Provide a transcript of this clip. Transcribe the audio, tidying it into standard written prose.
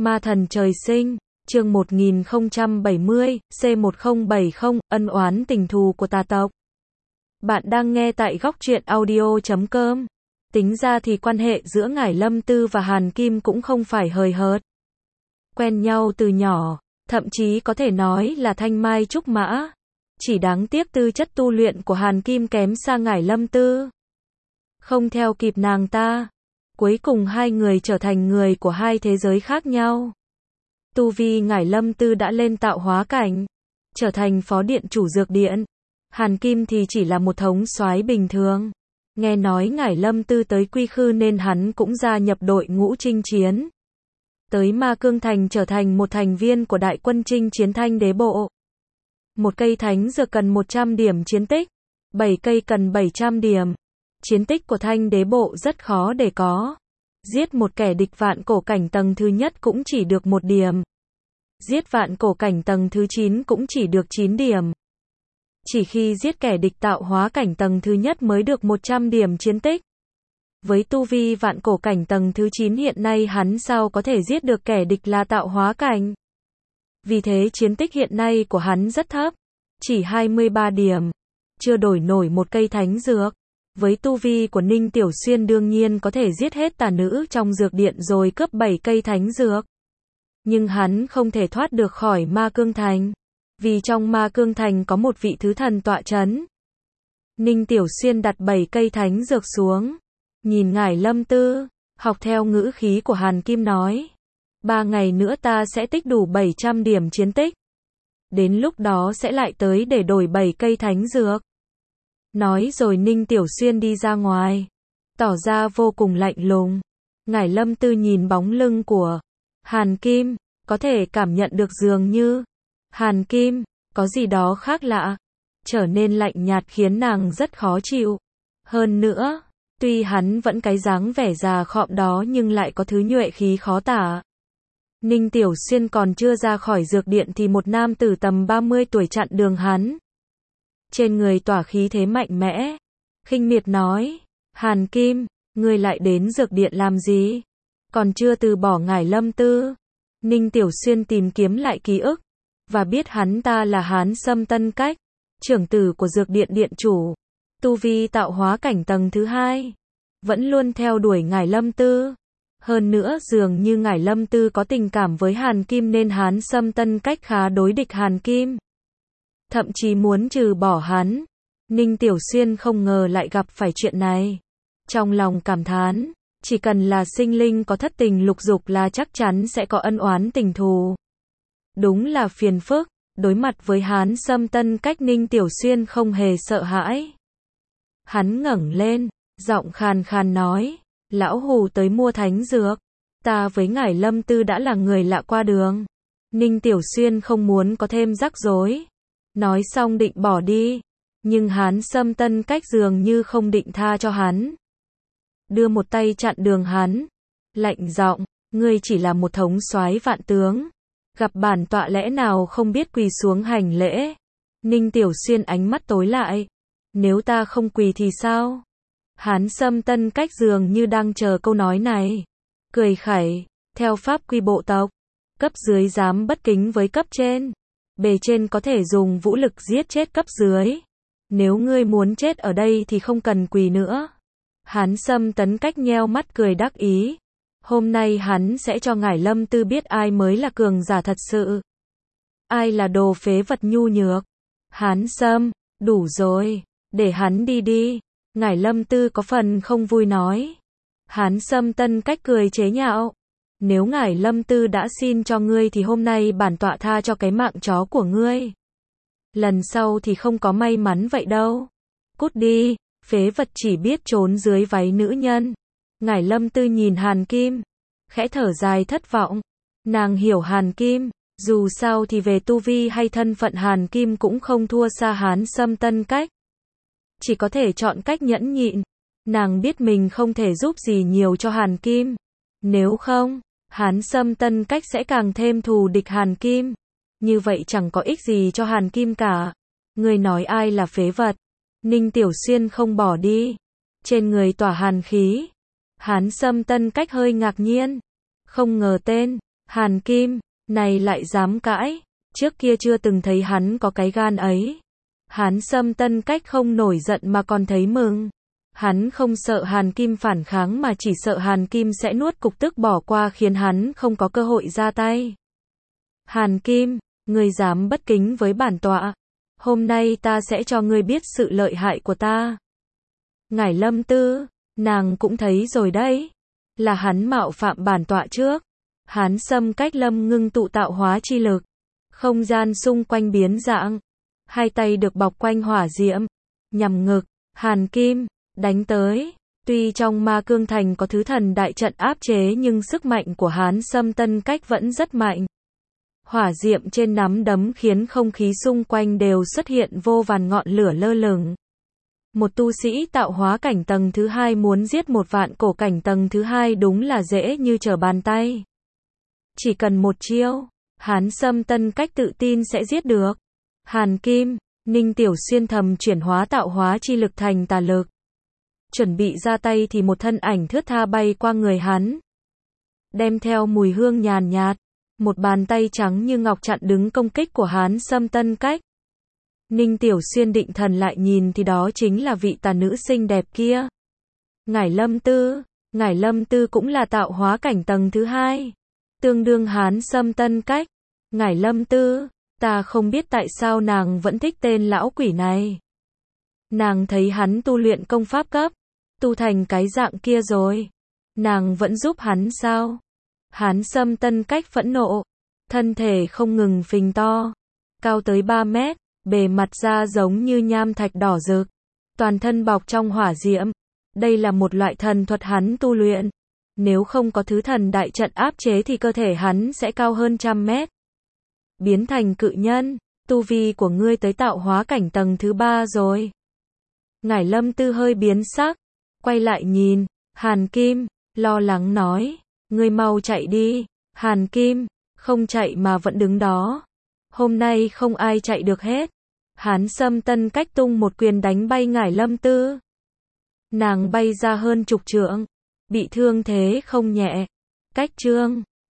Ma thần trời sinh, chương 1070, C1070, ân oán tình thù của tà tộc. Bạn đang nghe tại góc truyện audio.com. Tính ra thì quan hệ giữa Ngải Lâm Tư và Hàn Kim cũng không phải hời hợt. Quen nhau từ nhỏ, thậm chí có thể nói là thanh mai trúc mã. Chỉ đáng tiếc tư chất tu luyện của Hàn Kim kém xa Ngải Lâm Tư. Không theo kịp nàng ta. Cuối cùng hai người trở thành người của hai thế giới khác nhau. Tu vi Ngải Lâm Tư đã lên tạo hóa cảnh, trở thành phó điện chủ dược điện. Hàn Kim thì chỉ là một thống soái bình thường. Nghe nói Ngải Lâm Tư tới Quy Khư nên hắn cũng gia nhập đội ngũ chinh chiến. Tới Ma Cương Thành trở thành một thành viên của đại quân chinh chiến Thanh Đế Bộ. Một cây thánh dược cần 100 điểm chiến tích, 7 cây cần 700 điểm. Chiến tích của Thanh Đế Bộ rất khó để có. Giết một kẻ địch vạn cổ cảnh tầng thứ nhất cũng chỉ được 1 điểm. Giết vạn cổ cảnh tầng thứ 9 cũng chỉ được 9 điểm. Chỉ khi giết kẻ địch tạo hóa cảnh tầng thứ nhất mới được 100 điểm chiến tích. Với tu vi vạn cổ cảnh tầng thứ 9 hiện nay hắn sao có thể giết được kẻ địch là tạo hóa cảnh. Vì thế chiến tích hiện nay của hắn rất thấp, chỉ 23 điểm. Chưa đổi nổi một cây thánh dược. Với tu vi của Ninh Tiểu Xuyên đương nhiên có thể giết hết tà nữ trong dược điện rồi cướp 7 cây thánh dược. Nhưng hắn không thể thoát được khỏi Ma Cương Thành. Vì trong Ma Cương Thành có một vị thứ thần tọa chấn. Ninh Tiểu Xuyên đặt 7 cây thánh dược xuống. Nhìn Ngải Lâm Tư, học theo ngữ khí của Hàn Kim nói. 3 ngày nữa ta sẽ tích đủ 700 điểm chiến tích. Đến lúc đó sẽ lại tới để đổi 7 cây thánh dược. Nói rồi Ninh Tiểu Xuyên đi ra ngoài. Tỏ ra vô cùng lạnh lùng. Ngải Lâm Tư nhìn bóng lưng của Hàn Kim, có thể cảm nhận được dường như Hàn Kim có gì đó khác lạ, trở nên lạnh nhạt khiến nàng rất khó chịu. Hơn nữa, tuy hắn vẫn cái dáng vẻ già khọm đó nhưng lại có thứ nhuệ khí khó tả. Ninh Tiểu Xuyên còn chưa ra khỏi dược điện thì một nam tử tầm 30 tuổi chặn đường hắn. Trên người tỏa khí thế mạnh mẽ. Khinh miệt nói, Hàn Kim, ngươi lại đến dược điện làm gì? Còn chưa từ bỏ Ngải Lâm Tư. Ninh Tiểu Xuyên tìm kiếm lại ký ức, và biết hắn ta là Hán Sâm Tân Cách, trưởng tử của dược điện điện chủ. Tu vi tạo hóa cảnh tầng thứ 2. Vẫn luôn theo đuổi Ngải Lâm Tư. Hơn nữa dường như Ngải Lâm Tư có tình cảm với Hàn Kim nên Hán Sâm Tân Cách khá đối địch Hàn Kim. Thậm chí muốn trừ bỏ hắn. Ninh Tiểu Xuyên không ngờ lại gặp phải chuyện này. Trong lòng cảm thán, chỉ cần là sinh linh có thất tình lục dục là chắc chắn sẽ có ân oán tình thù. Đúng là phiền phức, đối mặt với Hán Sâm Tân Cách Ninh Tiểu Xuyên không hề sợ hãi. Hắn ngẩng lên, giọng khàn khàn nói, lão hù tới mua thánh dược. Ta với Ngải Lâm Tư đã là người lạ qua đường. Ninh Tiểu Xuyên không muốn có thêm rắc rối. Nói xong định bỏ đi, nhưng Hán Sâm Tân Cách dường như không định tha cho hắn. Đưa một tay chặn đường hắn, lạnh giọng, ngươi chỉ là một thống soái vạn tướng, gặp bản tọa lẽ nào không biết quỳ xuống hành lễ. Ninh Tiểu Xuyên ánh mắt tối lại, nếu ta không quỳ thì sao? Hán Sâm Tân Cách dường như đang chờ câu nói này, cười khẩy, theo pháp quy bộ tộc, cấp dưới dám bất kính với cấp trên. Bề trên có thể dùng vũ lực giết chết cấp dưới. Nếu ngươi muốn chết ở đây thì không cần quỳ nữa. Hán Sâm Tân Cách nheo mắt cười đắc ý. Hôm nay hắn sẽ cho Ngải Lâm Tư biết ai mới là cường giả thật sự. Ai là đồ phế vật nhu nhược. Hán Sâm, đủ rồi. Để hắn đi đi. Ngải Lâm Tư có phần không vui nói. Hán Sâm Tân Cách cười chế nhạo. Nếu Ngải Lâm Tư đã xin cho ngươi thì hôm nay bản tọa tha cho cái mạng chó của ngươi. Lần sau thì không có may mắn vậy đâu. Cút đi, phế vật chỉ biết trốn dưới váy nữ nhân. Ngải Lâm Tư nhìn Hàn Kim, khẽ thở dài thất vọng. Nàng hiểu Hàn Kim, dù sao thì về tu vi hay thân phận Hàn Kim cũng không thua xa Hán Sâm Tân Cách. Chỉ có thể chọn cách nhẫn nhịn. Nàng biết mình không thể giúp gì nhiều cho Hàn Kim. Nếu không, Hán Sâm Tân Cách sẽ càng thêm thù địch Hàn Kim. Như vậy chẳng có ích gì cho Hàn Kim cả. Người nói ai là phế vật? Ninh Tiểu Xuyên không bỏ đi. Trên người tỏa hàn khí. Hán Sâm Tân Cách hơi ngạc nhiên. Không ngờ tên Hàn Kim, này lại dám cãi, trước kia chưa từng thấy hắn có cái gan ấy. Hán Sâm Tân Cách không nổi giận mà còn thấy mừng. Hắn không sợ Hàn Kim phản kháng mà chỉ sợ Hàn Kim sẽ nuốt cục tức bỏ qua khiến hắn không có cơ hội ra tay. Hàn Kim, ngươi dám bất kính với bản tọa. Hôm nay ta sẽ cho ngươi biết sự lợi hại của ta. Ngải Lâm Tư, nàng cũng thấy rồi đấy. Là hắn mạo phạm bản tọa trước. Hán Sâm Cách Lâm ngưng tụ tạo hóa chi lực. Không gian xung quanh biến dạng. Hai tay được bọc quanh hỏa diễm. Nhằm ngực, Hàn Kim, đánh tới. Tuy trong Ma Cương Thành có thứ thần đại trận áp chế nhưng sức mạnh của Hán Sâm Tân Cách vẫn rất mạnh. Hỏa diệm trên nắm đấm khiến không khí xung quanh đều xuất hiện vô vàn ngọn lửa lơ lửng. Một tu sĩ tạo hóa cảnh tầng thứ 2 muốn giết một vạn cổ cảnh tầng thứ 2 đúng là dễ như trở bàn tay. Chỉ cần một chiêu, Hán Sâm Tân Cách tự tin sẽ giết được. Hàn Kim, Ninh Tiểu Xuyên thầm chuyển hóa tạo hóa chi lực thành tà lực. Chuẩn bị ra tay thì một thân ảnh thướt tha bay qua người hắn. Đem theo mùi hương nhàn nhạt, một bàn tay trắng như ngọc chặn đứng công kích của Hán Sâm Tân Cách. Ninh Tiểu Xuyên định thần lại nhìn thì đó chính là vị tà nữ xinh đẹp kia. Ngải Lâm Tư cũng là tạo hóa cảnh tầng thứ 2. Tương đương Hán Sâm Tân Cách. Ngải Lâm Tư, ta không biết tại sao nàng vẫn thích tên lão quỷ này. Nàng thấy hắn tu luyện công pháp cấp, tu thành cái dạng kia rồi. Nàng vẫn giúp hắn sao? Hán Sâm Tân Cách phẫn nộ, thân thể không ngừng phình to, cao tới 3 mét, bề mặt da giống như nham thạch đỏ rực, toàn thân bọc trong hỏa diễm. Đây là một loại thần thuật hắn tu luyện. Nếu không có thứ thần đại trận áp chế thì cơ thể hắn sẽ cao hơn 100 mét. Biến thành cự nhân, tu vi của ngươi tới tạo hóa cảnh tầng thứ 3 rồi. Ngải Lâm Tư hơi biến sắc, quay lại nhìn, Hàn Kim, lo lắng nói, ngươi mau chạy đi. Hàn Kim, không chạy mà vẫn đứng đó. Hôm nay không ai chạy được hết. Hán Sâm Tân Cách tung một quyền đánh bay Ngải Lâm Tư. Nàng bay ra hơn chục trượng, bị thương thế không nhẹ. Cách trương,